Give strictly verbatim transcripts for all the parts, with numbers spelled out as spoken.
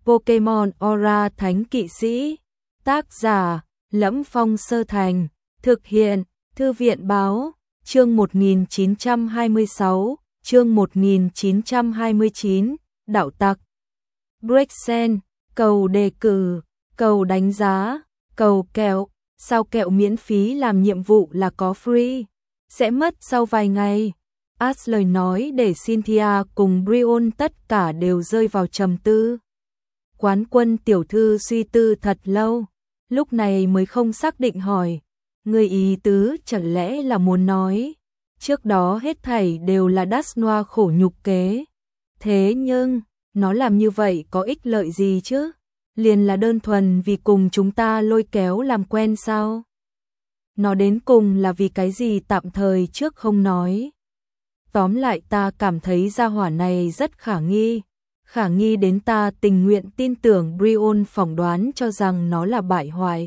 Pokemon Aura Thánh Kỵ Sĩ. Tác giả: Lẫm Phong Sơ Thành. Thực hiện: Thư viện báo. Chương một nghìn chín trăm hai mươi sáu, chương một nghìn chín trăm hai mươi chín, đạo tặc. Brexen, cầu đề cử, cầu đánh giá, cầu kẹo. Sao kẹo miễn phí làm nhiệm vụ là có free? Sẽ mất sau vài ngày. Ash lời nói để Cynthia cùng Brion tất cả đều rơi vào trầm tư. Quán Quân tiểu thư suy tư thật lâu, lúc này mới không xác định hỏi. Người ý tứ chẳng lẽ là muốn nói, trước đó hết thảy đều là Dasnoa khổ nhục kế. Thế nhưng, nó làm như vậy có ích lợi gì chứ? Liền là đơn thuần vì cùng chúng ta lôi kéo làm quen sao? Nó đến cùng là vì cái gì tạm thời trước không nói. Tóm lại ta cảm thấy gia hỏa này rất khả nghi. Khả nghi đến ta tình nguyện tin tưởng Brion phỏng đoán cho rằng nó là bại hoại.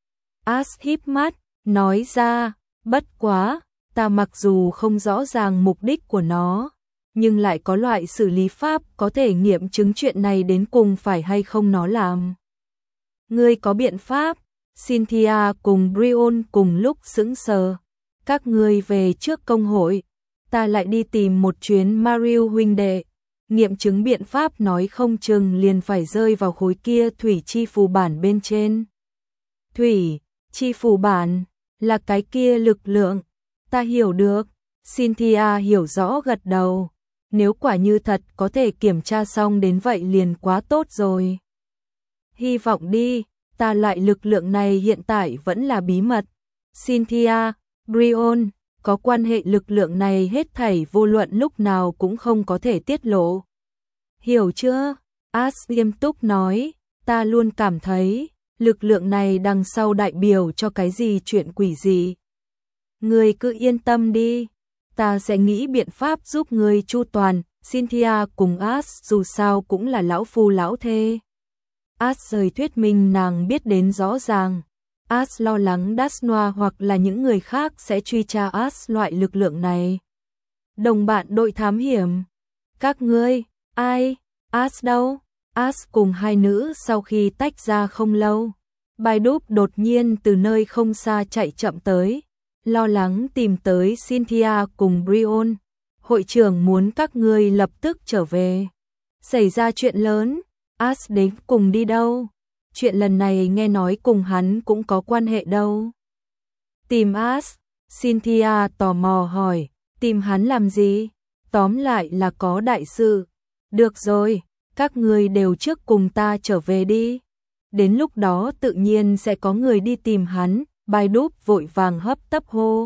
Ash híp mắt, nói ra, bất quá, ta mặc dù không rõ ràng mục đích của nó, nhưng lại có loại xử lý pháp có thể nghiệm chứng chuyện này đến cùng phải hay không nó làm. Ngươi có biện pháp? Cynthia cùng Brion cùng lúc sững sờ. Các ngươi về trước công hội, ta lại đi tìm một chuyến Mario huynh đệ. Nghiệm chứng biện pháp nói không chừng liền phải rơi vào khối kia thủy chi phù bản bên trên. Thủy chi phù bản là cái kia lực lượng. Ta hiểu được. Cynthia hiểu rõ gật đầu. Nếu quả như thật có thể kiểm tra xong đến vậy liền quá tốt rồi. Hy vọng đi, ta lại lực lượng này hiện tại vẫn là bí mật. Cynthia, Brion, có quan hệ lực lượng này hết thảy vô luận lúc nào cũng không có thể tiết lộ. Hiểu chưa? Ash nghiêm túc nói, ta luôn cảm thấy, lực lượng này đằng sau đại biểu cho cái gì chuyện quỷ gì. Ngươi cứ yên tâm đi, ta sẽ nghĩ biện pháp giúp ngươi chu toàn. Cynthia cùng Ash dù sao cũng là lão phu lão thê. Ash rời thuyết minh nàng biết đến rõ ràng. Ash lo lắng Dasnoa hoặc là những người khác sẽ truy tra Ash loại lực lượng này. Đồng bạn đội thám hiểm. Các ngươi, ai? Ash đâu? Ash cùng hai nữ sau khi tách ra không lâu. Baidup đột nhiên từ nơi không xa chạy chậm tới. Lo lắng tìm tới Cynthia cùng Brion. Hội trưởng muốn các ngươi lập tức trở về. Xảy ra chuyện lớn. Ash đến cùng đi đâu? Chuyện lần này nghe nói cùng hắn cũng có quan hệ đâu. Tìm Ash? Cynthia tò mò hỏi. Tìm hắn làm gì? Tóm lại là có đại sự. Được rồi, các ngươi đều trước cùng ta trở về đi. Đến lúc đó tự nhiên sẽ có người đi tìm hắn. Baidup vội vàng hấp tấp hô.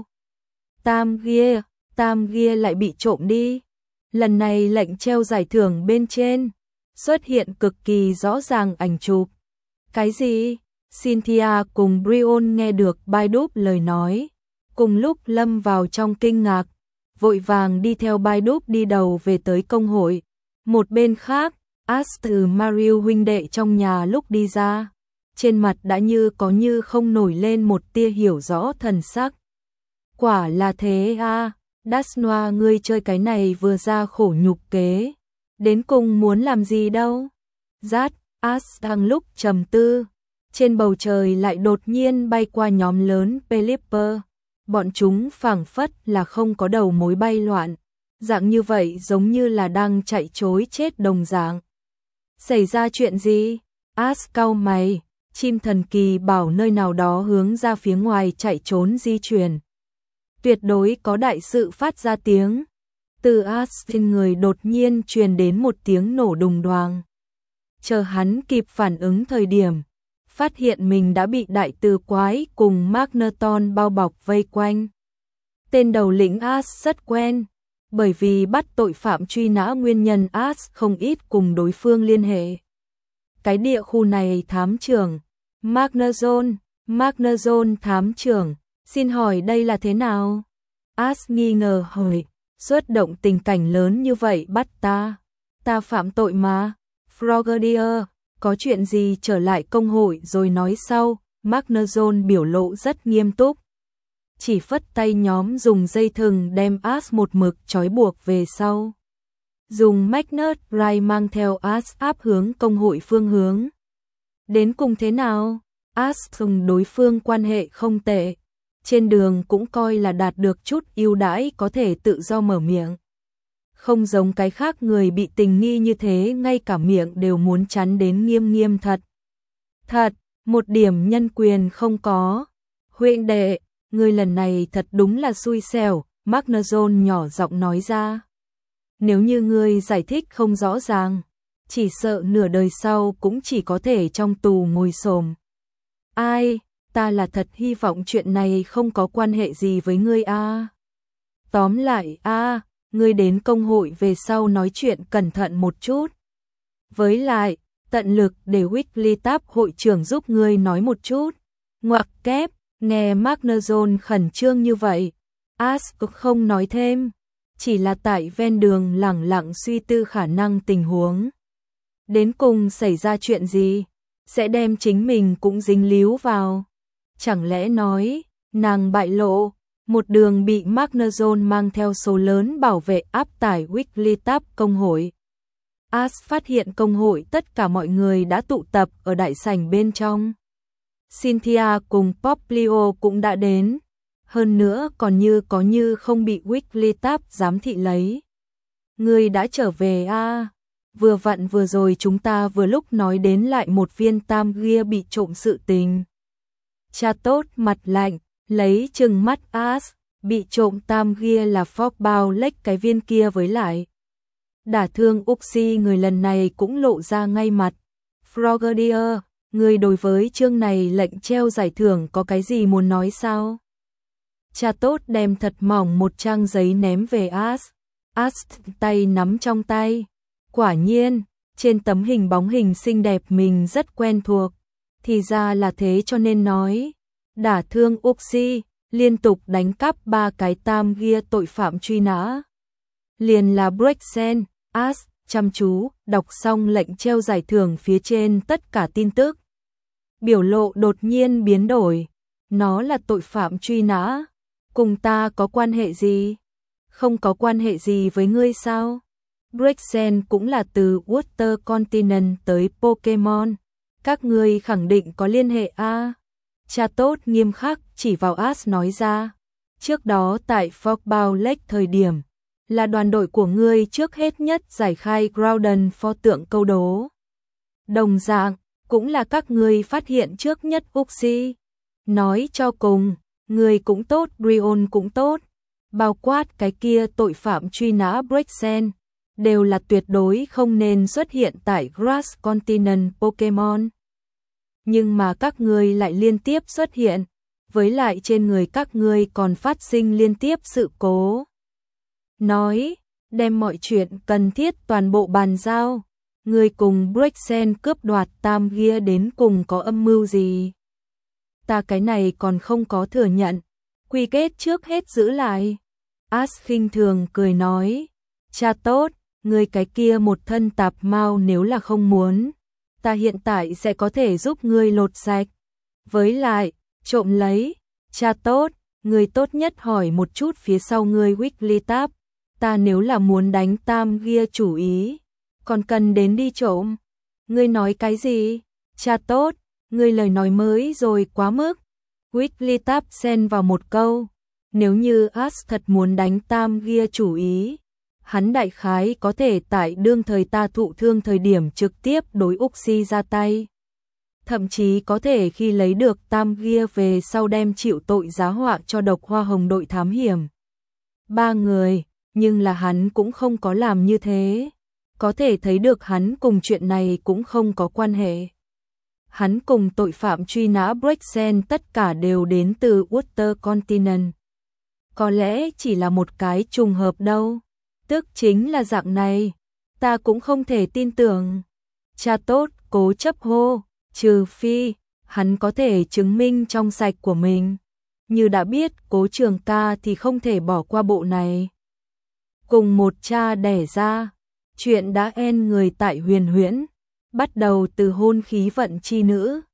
Tam Gia, Tam Gia lại bị trộm đi. Lần này lệnh treo giải thưởng bên trên xuất hiện cực kỳ rõ ràng ảnh chụp. Cái gì? Cynthia cùng Brion nghe được Baidup lời nói, cùng lúc lâm vào trong kinh ngạc, vội vàng đi theo Baidup đi đầu về tới công hội. Một bên khác, Ash từ Mario huynh đệ trong nhà lúc đi ra, trên mặt đã như có như không nổi lên một tia hiểu rõ thần sắc. Quả là thế à, Dasnoa ngươi chơi cái này vừa ra khổ nhục kế. Đến cùng muốn làm gì đâu? Rát, Ash đang lúc trầm tư. Trên bầu trời lại đột nhiên bay qua nhóm lớn Pelipper. Bọn chúng phảng phất là không có đầu mối bay loạn. Dạng như vậy giống như là đang chạy trối chết đồng dạng. Xảy ra chuyện gì? Ash cau mày. Chim thần kỳ bảo nơi nào đó hướng ra phía ngoài chạy trốn di chuyển. Tuyệt đối có đại sự phát ra tiếng. Từ Ash trên người đột nhiên truyền đến một tiếng nổ đùng đoàng. Chờ hắn kịp phản ứng thời điểm, phát hiện mình đã bị đại từ quái cùng Magneton bao bọc vây quanh. Tên đầu lĩnh Ash rất quen, bởi vì bắt tội phạm truy nã nguyên nhân Ash không ít cùng đối phương liên hệ. Cái địa khu này thám trưởng, Magneton, Magneton thám trưởng, xin hỏi đây là thế nào? Ash nghi ngờ hỏi, xuất động tình cảnh lớn như vậy bắt ta, ta phạm tội mà. Frogadier, có chuyện gì trở lại công hội rồi nói sau. Magneton biểu lộ rất nghiêm túc. Chỉ phất tay nhóm dùng dây thừng đem Ash một mực trói buộc về sau. dùng Magnus Wright mang theo Ash áp hướng công hội phương hướng. Đến cùng thế nào? Ash cùng đối phương quan hệ không tệ, trên đường cũng coi là đạt được chút ưu đãi có thể tự do mở miệng. Không giống cái khác người bị tình nghi như thế ngay cả miệng đều muốn chắn đến nghiêm nghiêm thật. Thật, một điểm nhân quyền không có. Huynh đệ, người lần này thật đúng là xui xẻo, Magnezone nhỏ giọng nói ra. Nếu như ngươi giải thích không rõ ràng, chỉ sợ nửa đời sau cũng chỉ có thể trong tù ngồi xổm. Ai, ta là thật hy vọng chuyện này không có quan hệ gì với ngươi a. Tóm lại a, ngươi đến công hội về sau nói chuyện cẩn thận một chút. Với lại, tận lực để Wigglytuff hội trưởng giúp ngươi nói một chút. Ngoặc kép, nghe Magnezone khẩn trương như vậy, Ash không nói thêm, chỉ là tại ven đường lẳng lặng suy tư khả năng tình huống. Đến cùng xảy ra chuyện gì, sẽ đem chính mình cũng dính líu vào. Chẳng lẽ nói, nàng bại lộ, một đường bị Magnezone mang theo số lớn bảo vệ áp tải Wigglytuff công hội. Ash phát hiện công hội tất cả mọi người đã tụ tập ở đại sảnh bên trong. Cynthia cùng Poplio cũng đã đến, hơn nữa còn như có như không bị Wigglytuff giám thị lấy. Ngươi đã trở về a? À? Vừa vặn vừa rồi chúng ta vừa lúc nói đến lại một viên tam gia bị trộm sự tình. Cha tốt mặt lạnh, lấy chừng mắt Ash, bị trộm tam gia là Fogbao Lake cái viên kia với lại. Đả thương Uxie người lần này cũng lộ ra ngay mặt. Frogadier, người đối với chương này lệnh treo giải thưởng có cái gì muốn nói sao? Cha tốt đem thật mỏng một trang giấy ném về Ash. Ash tay nắm trong tay. Quả nhiên, trên tấm hình bóng hình xinh đẹp mình rất quen thuộc. Thì ra là thế cho nên nói. Đả thương Uxie, liên tục đánh cắp ba cái tam gia tội phạm truy nã. Liền là Brexen. Ash chăm chú đọc xong lệnh treo giải thưởng phía trên tất cả tin tức. Biểu lộ đột nhiên biến đổi. Nó là tội phạm truy nã. Cùng ta có quan hệ gì? Không có quan hệ gì với ngươi sao? Brexen cũng là từ Water Continent tới Pokemon. Các ngươi khẳng định có liên hệ a? À? Cha tốt nghiêm khắc chỉ vào Ash nói ra. Trước đó tại Fogbao Lake thời điểm, là đoàn đội của ngươi trước hết nhất giải khai Groudon pho tượng câu đố. Đồng dạng, cũng là các ngươi phát hiện trước nhất Uxie. Nói cho cùng, ngươi cũng tốt, Brion cũng tốt, bao quát cái kia tội phạm truy nã Brexen, đều là tuyệt đối không nên xuất hiện tại Grass Continent Pokemon. Nhưng mà các ngươi lại liên tiếp xuất hiện, với lại trên người các ngươi còn phát sinh liên tiếp sự cố. Nói, đem mọi chuyện cần thiết toàn bộ bàn giao. Người cùng Brexen cướp đoạt tam gia đến cùng có âm mưu gì? Ta cái này còn không có thừa nhận. Quy kết trước hết giữ lại. Ash khinh thường cười nói. Cha tốt, người cái kia một thân tạp mau nếu là không muốn. Ta hiện tại sẽ có thể giúp ngươi lột sạch. Với lại, trộm lấy. Cha tốt, người tốt nhất hỏi một chút phía sau ngươi Wigglytuff. Ta nếu là muốn đánh tam gia chủ ý, còn cần đến đi trộm. Ngươi nói cái gì? Cha tốt, ngươi lời nói mới rồi quá mức. Wigglytuff xen vào một câu. Nếu như Ash thật muốn đánh tam gia chủ ý, hắn đại khái có thể tại đương thời ta thụ thương thời điểm trực tiếp đối Uxie ra tay. Thậm chí có thể khi lấy được tam gia về sau đem chịu tội giá họa cho độc hoa hồng đội thám hiểm. Ba người. Nhưng là hắn cũng không có làm như thế. Có thể thấy được hắn cùng chuyện này cũng không có quan hệ. Hắn cùng tội phạm truy nã Brexen tất cả đều đến từ Water Continent. Có lẽ chỉ là một cái trùng hợp đâu. Tức chính là dạng này. Ta cũng không thể tin tưởng. Cha tốt cố chấp hô. Trừ phi, hắn có thể chứng minh trong sạch của mình. Như đã biết Cố Trường Ca thì không thể bỏ qua bộ này. Cùng một cha đẻ ra, chuyện đã en người tại Huyền Huyễn, bắt đầu từ hôn khí vận chi nữ,